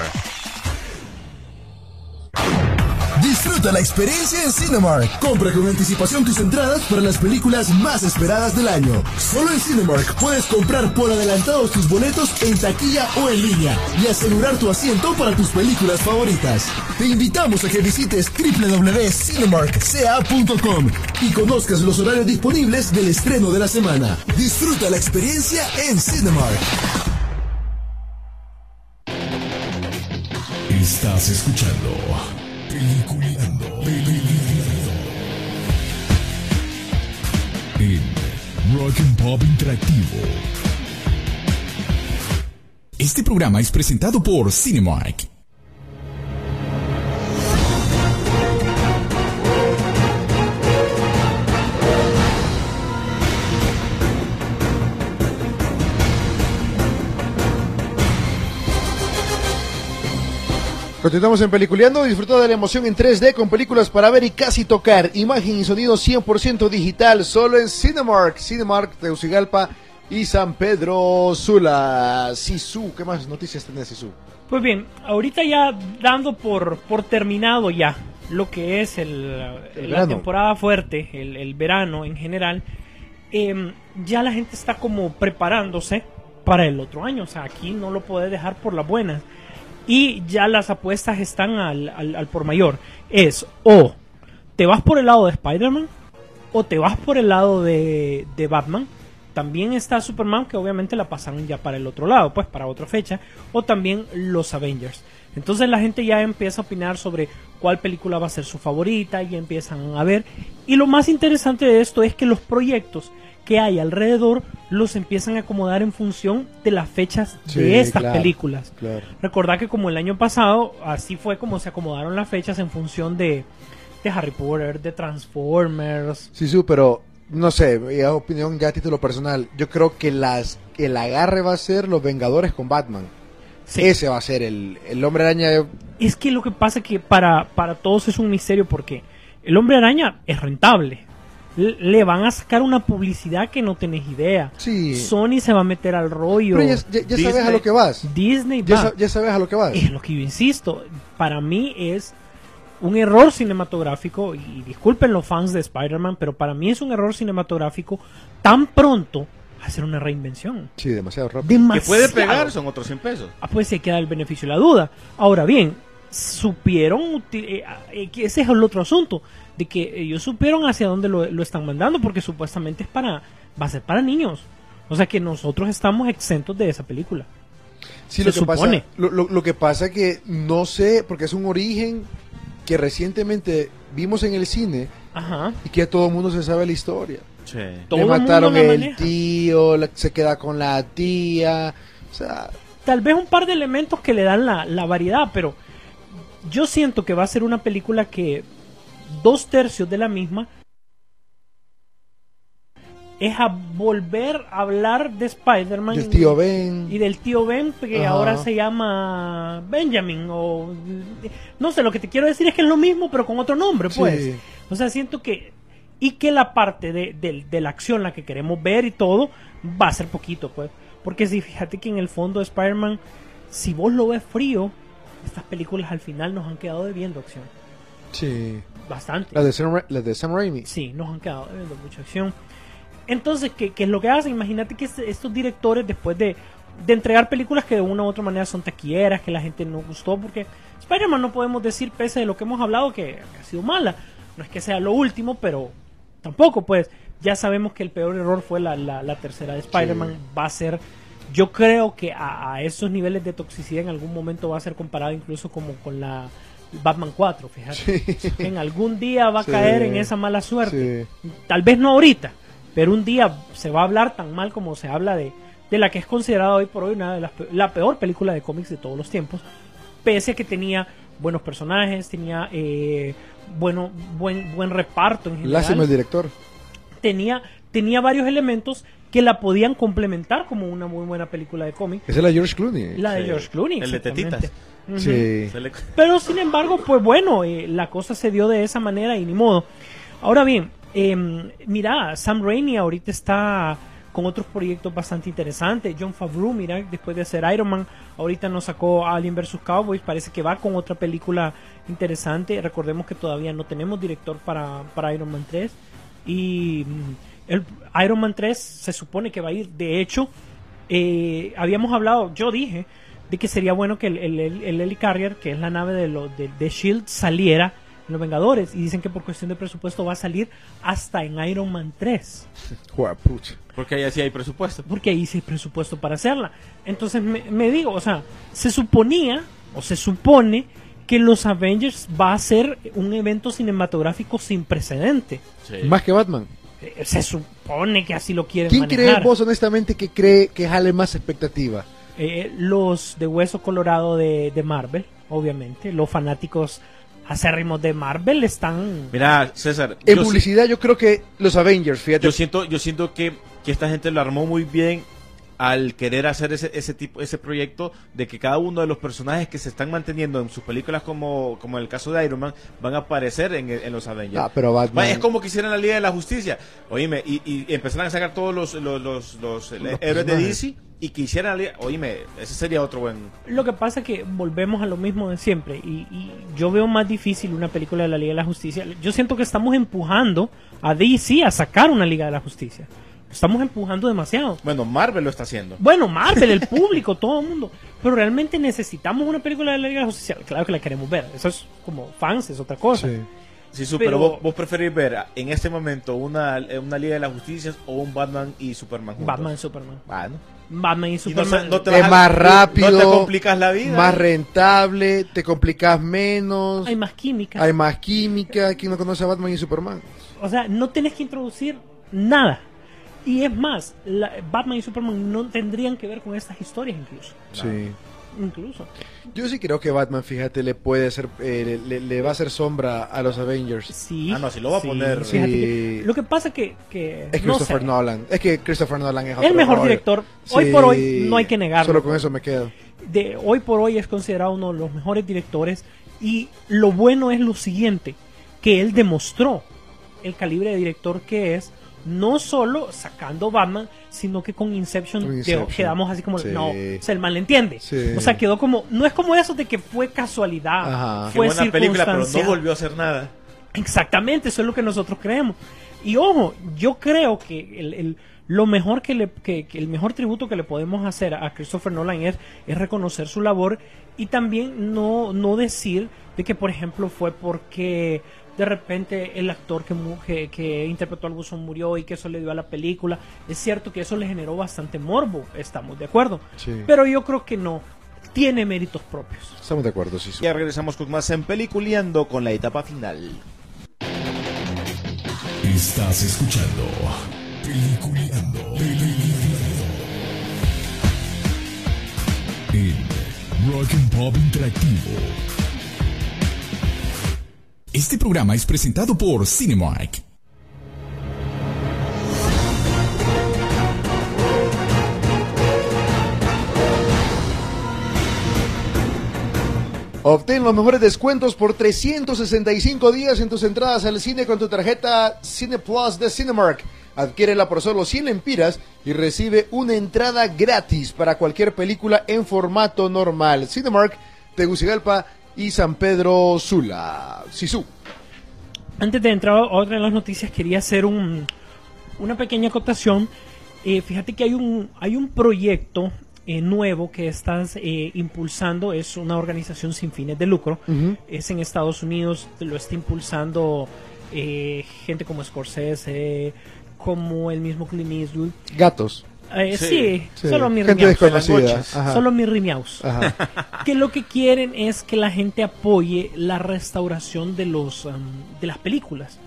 Disfruta la experiencia en Cinemark. Compra con anticipación tus entradas para las películas más esperadas del año. Solo en Cinemark puedes comprar por adelantado tus boletos en taquilla o en línea y asegurar tu asiento para tus películas favoritas. Te invitamos a que visites doble u doble u doble u punto cinemark c a punto com y conozcas los horarios disponibles del estreno de la semana. Disfruta la experiencia en Cinemark. Estás escuchando Peliculeando, Peliculeando en Rock and Pop Interactivo. Este programa es presentado por Cinemark. Continuamos en Peliculeando, disfruta de la emoción en tres D con películas para ver y casi tocar, imagen y sonido cien por ciento digital, solo en Cinemark, Cinemark, Tegucigalpa y San Pedro Sula. Sisu, ¿qué más noticias tenés, Sisu? Pues bien, ahorita ya dando por, por terminado ya lo que es el, el la temporada fuerte, el, el verano en general, eh, ya la gente está como preparándose para el otro año, o sea, aquí no lo puede dejar por las buenas. Y ya las apuestas están al, al, al por mayor. Es o te vas por el lado de Spider-Man o te vas por el lado de, de Batman. También está Superman, que obviamente la pasaron ya para el otro lado, pues para otra fecha. O también los Avengers. Entonces la gente ya empieza a opinar sobre cuál película va a ser su favorita y empiezan a ver. Y lo más interesante de esto es que los proyectos que hay alrededor los empiezan a acomodar en función de las fechas Sí, de estas claro, películas. claro. Recordad que como el año pasado, así fue como se acomodaron las fechas en función de, de Harry Potter, de Transformers. Sí, sí, pero no sé, ya opinión ya a título personal. Yo creo que las el agarre va a ser los Vengadores con Batman. Sí. Ese va a ser el, el Hombre Araña. Es que lo que pasa es que para, para todos es un misterio porque el Hombre Araña es rentable. Le, le van a sacar una publicidad que no tenés idea. Sí. Sony se va a meter al rollo. Pero ya, ya- ya sabes a lo que vas. Disney Ya, va. sa- ya sabes a lo que vas. Es lo que yo insisto. Para mí es un error cinematográfico, y disculpen los fans de Spider-Man, pero para mí es un error cinematográfico tan pronto hacer una reinvención. Sí, demasiado rápido. Demasiado. Que puede pegar, son otros cien pesos. Ah, pues se queda el beneficio de la duda. Ahora bien, supieron, uti- eh, eh, que ese es el otro asunto, de que ellos supieron hacia dónde lo, lo están mandando, porque supuestamente es para, va a ser para niños. O sea que nosotros estamos exentos de esa película. Sí, se lo que supone. pasa, lo, lo- lo que pasa que no sé, porque es un origen que recientemente vimos en el cine Ajá. y que todo el mundo se sabe la historia. Sí. Todo Le el mundo mataron la el maneja. tío, la- se queda con la tía, o sea, Tal vez un par de elementos que le dan la, la variedad, pero yo siento que va a ser una película que dos tercios de la misma es a volver a hablar de Spider-Man del tío Ben. y del tío Ben, que Ajá. ahora se llama Benjamin, o no sé, lo que te quiero decir es que es lo mismo pero con otro nombre, pues. Sí. O sea, siento que y que la parte de, de- de la acción, la que queremos ver y todo, va a ser poquito, pues. Porque si fíjate que en el fondo de Spider-Man, si vos lo ves frío, estas películas al final nos han quedado debiendo acción. Sí. Bastante. La de Sam, Ra- la de Sam Raimi. Sí, nos han quedado debiendo mucha acción. Entonces, ¿qué, qué es lo que hacen? Imagínate que este- estos directores, después de, de entregar películas que de una u otra manera son taquilleras, que la gente no gustó, porque Spider-Man no podemos decir, pese de lo que hemos hablado, que, que ha sido mala. No es que sea lo último, pero tampoco, pues. Ya sabemos que el peor error fue la, la, la tercera de Spider-Man. Sí. Va a ser, yo creo que a, a esos niveles de toxicidad en algún momento va a ser comparado incluso como con la Batman cuatro, fíjate. Sí. En algún día va a Sí. caer en esa mala suerte. Tal vez no ahorita, pero un día se va a hablar tan mal como se habla de, de la que es considerada hoy por hoy una de las pe- la peor película de cómics de todos los tiempos, pese a que tenía buenos personajes, tenía eh, bueno, buen, buen reparto en general. Lástima el director. Tenía, tenía varios elementos que la podían complementar como una muy buena película de cómic. Esa es la de George Clooney. La de Sí. George Clooney. El de exactamente. tetitas. Ujú. Sí. Se le- Pero sin embargo, pues bueno, eh, la cosa se dio de esa manera y ni modo. Ahora bien, eh, mira, Sam Raimi ahorita está con otros proyectos bastante interesantes. Jon Favreau, mira, después de hacer Iron Man, ahorita nos sacó Alien versus. Cowboys, parece que va con otra película interesante. Recordemos que todavía no tenemos director para, para Iron Man tres. Y mm, el Iron Man tres se supone que va a ir, de hecho, eh, habíamos hablado, yo dije, de que sería bueno que el, el, el, el Helicarrier, que es la nave de, lo, de, de S H I E L D, saliera en Los Vengadores. Y dicen que por cuestión de presupuesto va a salir hasta en Iron Man tres. Juapucha. Porque ahí sí hay presupuesto. Porque ahí sí hay presupuesto para hacerla. Entonces me, me digo, o sea, se suponía, o se supone, que los Avengers va a ser un evento cinematográfico sin precedente. Más que Batman. Eh, Se supone que así lo quieren ¿Quién manejar. cree vos honestamente que cree que jale más expectativa? Eh, los de Hueso Colorado de, de Marvel, obviamente. Los fanáticos acérrimos de Marvel están... Mira, César. En yo publicidad yo creo que los Avengers, fíjate. Yo siento, yo siento que, que esta gente lo armó muy bien al querer hacer ese, ese tipo, ese proyecto de que cada uno de los personajes que se están manteniendo en sus películas, como, como en el caso de Iron Man, van a aparecer en, en los Avengers. Ah, pero Batman- Va, es como que hicieran la Liga de la Justicia. Oíme, y, y empezaran a sacar todos los, los, los, los, héroes de personajes. D C y que hicieran la Liga. Oíme, ese sería otro buen. Lo que pasa es que volvemos a lo mismo de siempre y, y yo veo más difícil una película de la Liga de la Justicia. Yo siento que estamos empujando a D C a sacar una Liga de la Justicia. Estamos empujando demasiado. Bueno, Marvel lo está haciendo. Bueno, Marvel, el público, todo el mundo. Pero realmente necesitamos una película de la Liga de la Justicia. Claro que la queremos ver. Eso es como fans, es otra cosa. Sí, su, Pero- pero, vos, vos preferís ver en este momento una, una Liga de la Justicia o un Batman y Superman juntos. Batman y Superman. Bueno. Batman y Y no Superman. se- no te vas Es a- más no- rápido, no te complicas la vida. más rentable, te complicas menos, Hay más química. hay más química. ¿Quién no conoce a Batman y Superman? O sea, no tienes que introducir nada. Y es más, la, Batman y Superman no tendrían que ver con estas historias incluso. Sí. Incluso. Yo sí creo que Batman, fíjate, le puede hacer, eh, le, le va a hacer sombra a los Avengers. Sí. Ah, no, si lo va a sí, poner. fíjate Sí. que- lo que pasa que, que Es no Christopher sé, Nolan. Es que Christopher Nolan es el otro mejor rollo. director. Hoy Sí. por hoy no hay que negarlo. Solo con eso me quedo. De hoy por hoy es considerado uno de los mejores directores, y lo bueno es lo siguiente, que él demostró el calibre de director que es, no solo sacando Batman, sino que con Inception, Con quedó- Inception. quedamos así como, Sí. no, se el mal le entiende. Sí. O sea, quedó como, no es como eso de que fue casualidad, Ajá. Qué fue buena película, pero no circunstancial. volvió a hacer nada. Exactamente, eso es lo que nosotros creemos. Y ojo, yo creo que el, el- lo mejor que le, que, que el mejor tributo que le podemos hacer a Christopher Nolan es, es reconocer su labor, y también no, no decir de que, por ejemplo, fue porque de repente el actor que, mu- que, que interpretó al Buzón murió y que eso le dio a la película. Es cierto que eso le generó bastante morbo, estamos de acuerdo. Sí. Pero yo creo que no, tiene méritos propios. Estamos de acuerdo, sí. Ya regresamos con más en Peliculeando con la etapa final. Estás escuchando Peliculeando. Peliculeando. En Rock and Pop Interactivo. Este programa es presentado por Cinemark. Obtén los mejores descuentos por trescientos sesenta y cinco días en tus entradas al cine con tu tarjeta Cine Plus de Cinemark. Adquiérela por solo cien lempiras y recibe una entrada gratis para cualquier película en formato normal. Cinemark, Tegucigalpa y San Pedro Sula. Sisú. Antes de entrar a otra de las noticias, quería hacer un, una pequeña acotación. Eh, fíjate que hay un, hay un proyecto eh, nuevo que estás eh, impulsando. Es una organización sin fines de lucro. Ujú. Es en Estados Unidos, lo está impulsando eh, gente como Scorsese, como el mismo Clint Eastwood. Gatos. Eh, sí, Sí, sí. solo mi Gente rimiaus. desconocida. Ajá. Solo mi rimiaus. Ajá. Que lo que quieren es que la gente apoye la restauración de los um, de las películas,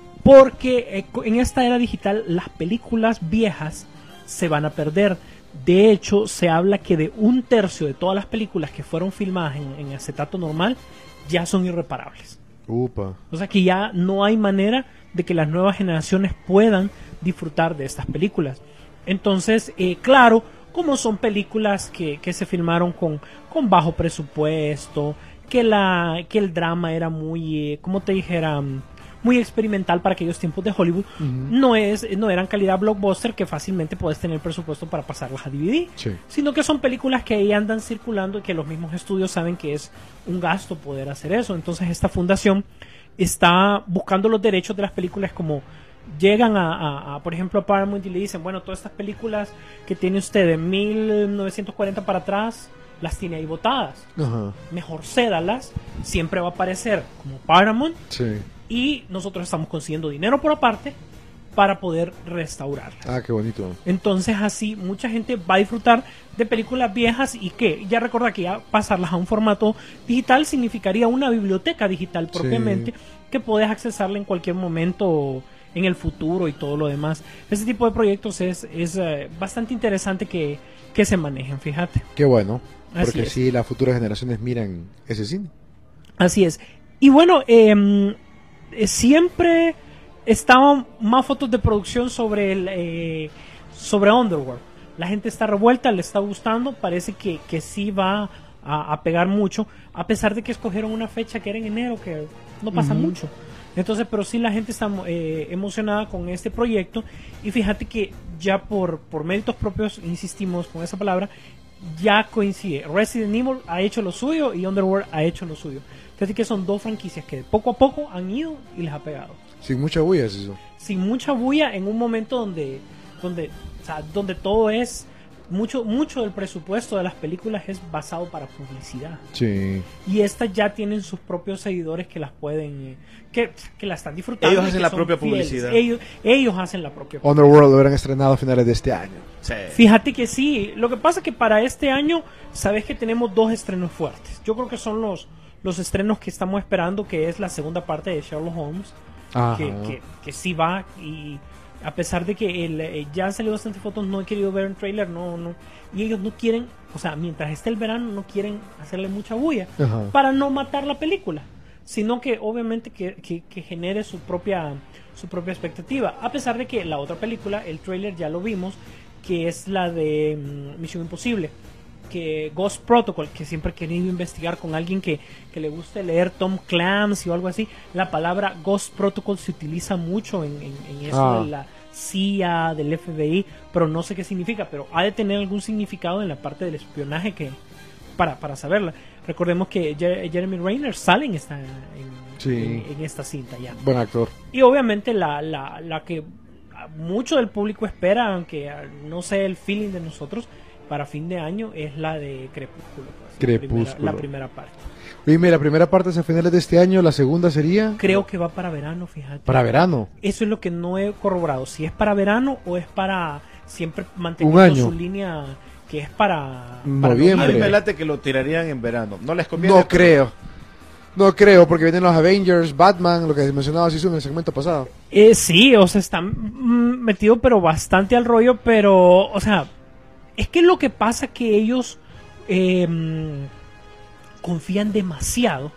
porque eh, co- en esta era digital las películas viejas se van a perder. De hecho, se habla que de un tercio de todas las películas que fueron filmadas en, en acetato normal ya son irreparables. Upa. O sea que ya no hay manera de que las nuevas generaciones puedan disfrutar de estas películas. Entonces, eh, claro, como son películas que, que se filmaron con, con bajo presupuesto, que la que el drama era muy, eh, como te dijera, mm, muy experimental para aquellos tiempos de Hollywood, no es no eran calidad blockbuster que fácilmente puedes tener presupuesto para pasarlas a D V D, Sí. sino que son películas que ahí andan circulando y que los mismos estudios saben que es un gasto poder hacer eso. Entonces esta fundación está buscando los derechos de las películas, como llegan a, a- a, por ejemplo, a Paramount y le dicen, bueno, todas estas películas que tiene usted de mil novecientos cuarenta para atrás, las tiene ahí botadas. Ajá. Mejor cédalas, siempre va a aparecer como Paramount, Sí. y nosotros estamos consiguiendo dinero por aparte para poder restaurarlas. Ah, qué bonito. Entonces así mucha gente va a disfrutar de películas viejas, y que ya recuerda que ya pasarlas a un formato digital significaría una biblioteca digital Sí. propiamente, que puedes accesarla en cualquier momento en el futuro y todo lo demás. Este tipo de proyectos es, es eh, bastante interesante que, que se manejen, fíjate. Qué bueno. Así Porque es. sí, las futuras generaciones miran ese cine. Así es. Y bueno, eh, eh, siempre estaban más fotos de producción sobre el eh, sobre Underworld. La gente está revuelta, le está gustando, parece que, que sí va a, a pegar mucho, a pesar de que escogieron una fecha que era en enero, que no pasa Ujú. mucho. Entonces, pero sí la gente está eh, emocionada con este proyecto, y fíjate que ya por, por méritos propios, insistimos con esa palabra, ya coincide. Resident Evil ha hecho lo suyo y Underworld ha hecho lo suyo. Fíjate que son dos franquicias que poco a poco han ido y les ha pegado. Sin mucha bulla, es eso. Sin mucha bulla, en un momento donde, donde, o sea, donde todo es, mucho, mucho del presupuesto de las películas es basado para publicidad. Sí. Y estas ya tienen sus propios seguidores que las pueden, eh, que, que la están disfrutando. Ellos y hacen que la son propia fieles. publicidad. Ellos, ellos hacen la propia Underworld lo habrán estrenado a finales de este año. Fíjate que sí, lo que pasa es que para este año, sabes que tenemos dos estrenos fuertes. Yo creo que son los, los estrenos que estamos esperando, que es la segunda parte de Sherlock Holmes, Ajá. que, que, que sí va, y A pesar de que el, eh, ya han salido bastantes fotos, no he querido ver el trailer, no, no. Y ellos no quieren, o sea, mientras esté el verano, no quieren hacerle mucha bulla Ajá. para no matar la película, sino que obviamente que, que, que genere su propia, su propia expectativa. A pesar de que la otra película, el trailer ya lo vimos, que es la de um, Misión Imposible, que Ghost Protocol, que siempre he querido investigar con alguien que, que le guste leer Tom Clancy o algo así. La palabra Ghost Protocol se utiliza mucho en, en, en eso Ah. de la C I A, del F B I, pero no sé qué significa, pero ha de tener algún significado en la parte del espionaje que para, para saberla. Recordemos que Jer- Jeremy Renner sale en esta, en, Sí. en- en esta cinta ya. Buen actor. Y obviamente la, la, la que mucho del público espera, aunque ah, no sé el feeling de nosotros, para fin de año es la de Crepúsculo. pues, la Crepúsculo. primera- La primera parte. Dime, la primera parte es a finales de este año, la segunda sería Creo que va para verano, fíjate. para verano. Eso es lo que no he corroborado. Si es para verano o es para siempre manteniendo Un año. su línea que es para, para Noviembre. A mí me late que lo tirarían en verano. No les conviene. No creo. No creo, porque vienen los Avengers, Batman, lo que mencionaba Sisu en el segmento pasado. Eh, sí, o sea, están mm, metidos pero bastante al rollo, pero, o sea, es que lo que pasa que ellos eh, mm, confían demasiado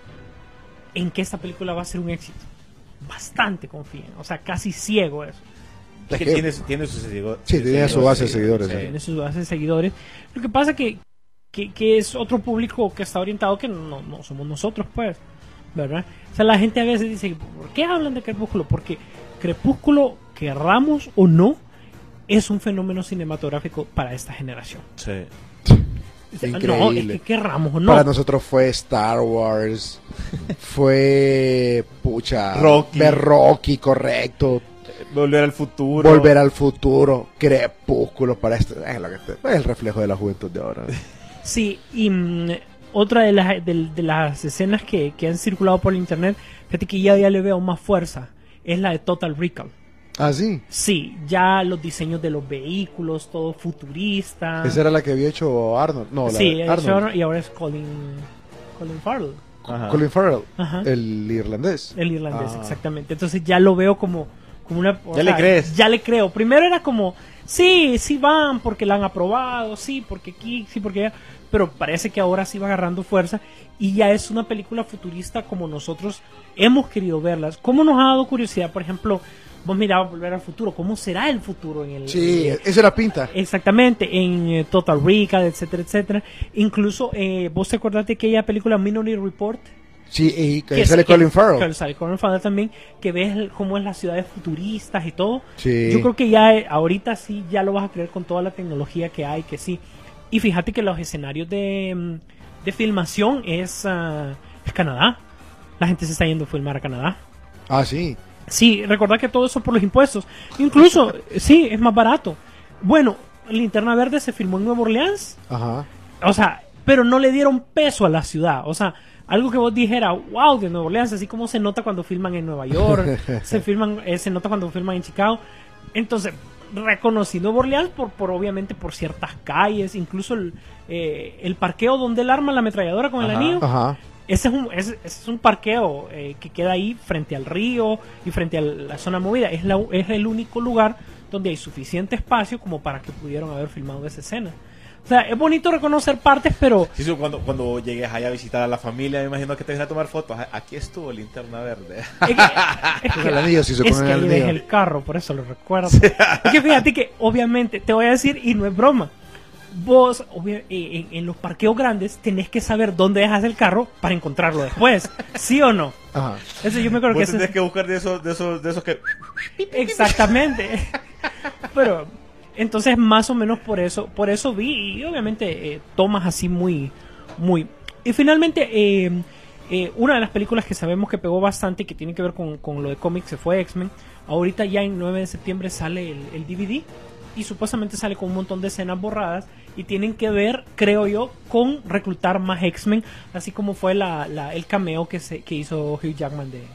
en que esta película va a ser un éxito. Bastante confían, o sea, casi ciego eso. Es que tiene, tiene sus seguidores. Sí, tiene su base de seguidores. Sí. Tiene su base de seguidores. Lo que pasa que, que, que es otro público que está orientado que no, no somos nosotros, pues, ¿verdad? O sea, la gente a veces dice, ¿por qué hablan de Crepúsculo? Porque Crepúsculo, querramos o no, es un fenómeno cinematográfico para esta generación. Sí. O sea, Increíble. No, es que querramos o no. Para nosotros fue Star Wars, fue pucha, Rocky. ver Rocky, correcto. Volver al futuro. Volver al futuro, Crepúsculo para esto, es, lo que te- es el reflejo de la juventud de ahora. Sí, y mm, otra de las, de, de las escenas que, que han circulado por el internet, fíjate que ya, ya le veo más fuerza, es la de Total Recall. Ah, sí. Sí, ya los diseños de los vehículos, todo futurista. Esa era la que había hecho Arnold. No, la sí, de el Arnold. short, y ahora es Colin, Colin Farrell. Ajá. Colin Farrell, Ajá. el irlandés. El irlandés, Ah. exactamente. Entonces ya lo veo como, como una... o Ya le crees. Ya le creo. Primero era como, sí, sí van porque la han aprobado, sí, porque aquí, sí, porque allá. Pero parece que ahora sí va agarrando fuerza y ya es una película futurista como nosotros hemos querido verlas. ¿Cómo nos ha dado curiosidad? Por ejemplo, vos mirabas Volver al Futuro. ¿Cómo será el futuro en el... Sí, en- esa era pinta. Exactamente, en eh, Total Recall, etcétera, etcétera. Incluso, eh, ¿vos te acordás de aquella película Minority Report? Sí, y que Que sale que- Colin Farrell. que sale Colin Farrell también, que ves el- cómo es las ciudades futuristas y todo. Sí. Yo creo que ya eh, ahorita sí ya lo vas a creer con toda la tecnología que hay, que sí. Y fíjate que los escenarios de, mm, de filmación es, ah, es Canadá. La gente se está yendo a filmar a Canadá. Ah, sí. Sí, recordad que todo eso por los impuestos. Incluso, sí, es más barato. Bueno, Linterna Verde se filmó en Nueva Orleans. Ajá. O sea, pero no le dieron peso a la ciudad. O sea, algo que vos dijera, wow, de Nueva Orleans, así como se nota cuando filman en Nueva York, se filman, eh, se nota cuando filman en Chicago. Entonces, reconocí Nueva Orleans por, por obviamente por ciertas calles, incluso el, eh, el parqueo donde él arma la ametralladora con el Ajá. anillo. Ajá. Ese es un, ese, ese es un parqueo eh, que queda ahí frente al río y frente a la zona movida. Es, la, es el único lugar donde hay suficiente espacio como para que pudieron haber filmado esa escena. O sea, es bonito reconocer partes, pero... Sí, sí, cuando, cuando llegues allá a visitar a la familia, me imagino que te van a tomar fotos. Aquí estuvo Linterna Verde. Es que, es que, El anillo se hizo es con que el ahí ves anillo. el carro, por eso lo recuerdo. Es que fíjate que, obviamente, te voy a decir, y no es broma, vos, obvia- eh, en, en los parqueos grandes, tenés que saber dónde dejas el carro para encontrarlo después. ¿Sí o no? Ajá. Eso yo me acuerdo que Vos ese- tenés que buscar de esos, de esos, de esos que... Exactamente. Pero entonces más o menos por eso, por eso vi y obviamente eh, tomas así muy, muy. Y finalmente eh, eh, una de las películas que sabemos que pegó bastante y que tiene que ver con, con lo de cómics se fue X-Men. Ahorita ya en nueve de septiembre sale el, el D V D y supuestamente sale con un montón de escenas borradas y tienen que ver, creo yo, con reclutar más X-Men, así como fue la, la, el cameo que se que hizo Hugh Jackman de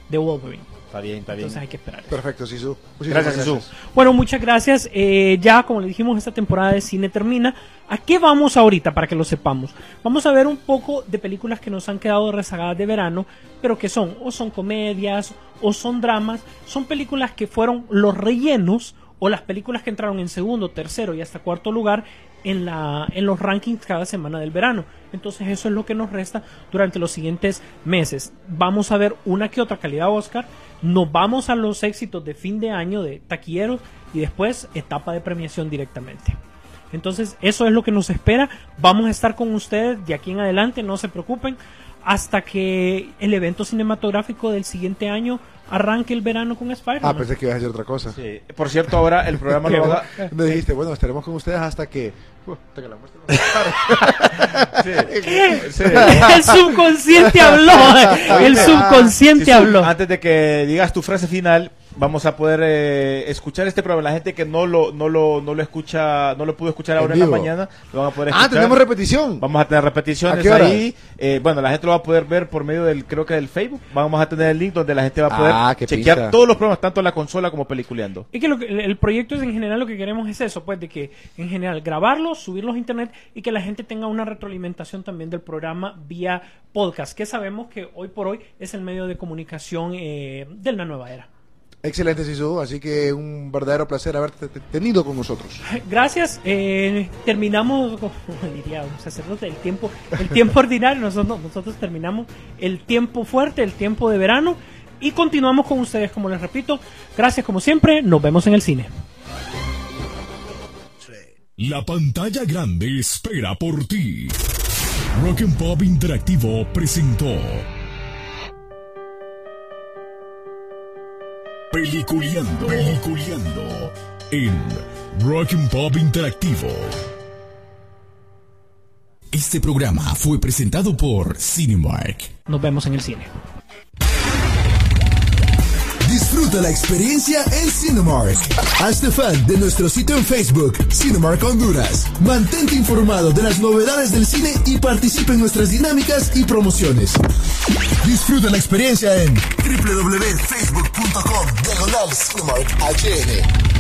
de Wolverine. Está bien, está bien. Entonces hay que esperar. Perfecto, Sisu. Gracias, Sisu. Bueno, muchas gracias. Eh, ya, como le dijimos, esta temporada de cine termina. ¿A qué vamos ahorita? Para que lo sepamos. Vamos a ver un poco de películas que nos han quedado rezagadas de verano, pero que son, o son comedias, o son dramas. Son películas que fueron los rellenos, o las películas que entraron en segundo, tercero y hasta cuarto lugar en, la, en los rankings cada semana del verano. Entonces eso es lo que nos resta durante los siguientes meses. Vamos a ver una que otra calidad Oscar, nos vamos a los éxitos de fin de año de taquilleros y después etapa de premiación directamente. Entonces eso es lo que nos espera. Vamos a estar con ustedes de aquí en adelante, no se preocupen, hasta que el evento cinematográfico del siguiente año arranque el verano con Spider-Man. Ah, pensé que ibas a decir otra cosa. Sí. Por cierto, ahora el programa lo va a... Me dijiste, bueno, estaremos con ustedes hasta que... Uh, hasta que la muestra... sí. Sí. El subconsciente habló. El subconsciente sí, habló. Antes de que digas tu frase final, vamos a poder eh, escuchar este programa. La gente que no lo no lo no lo escucha, no lo pudo escuchar ahora en, en la mañana, lo van a poder escuchar. Ah, tenemos repetición. Vamos a tener repeticiones ahí. Eh, bueno, la gente lo va a poder ver por medio del, creo que del Facebook. Vamos a tener el link donde la gente va a poder ah, chequear pinta. todos los programas, tanto en la consola como peliculeando. Y que, lo que el proyecto es en general, lo que queremos es eso, pues de que en general grabarlos, subirlos a internet y que la gente tenga una retroalimentación también del programa vía podcast, que sabemos que hoy por hoy es el medio de comunicación eh, de la nueva era. Excelente, Sisu, así que un verdadero placer haberte tenido con nosotros. Gracias, eh, terminamos, como diría un sacerdote, el tiempo, el tiempo ordinario, nosotros, nosotros terminamos el tiempo fuerte, el tiempo de verano, y continuamos con ustedes, como les repito. Gracias como siempre, nos vemos en el cine. La pantalla grande espera por ti. Rock and Pop Interactivo presentó Peliculeando, Peliculeando en Rock and Pop Interactivo. Este programa fue presentado por Cinemark. Nos vemos en el cine. Disfruta la experiencia en Cinemark. Hazte fan de nuestro sitio en Facebook, Cinemark Honduras. Mantente informado de las novedades del cine y participa en nuestras dinámicas y promociones. Disfruta la experiencia en doble u doble u doble u punto facebook punto com diagonal Cinemark H N.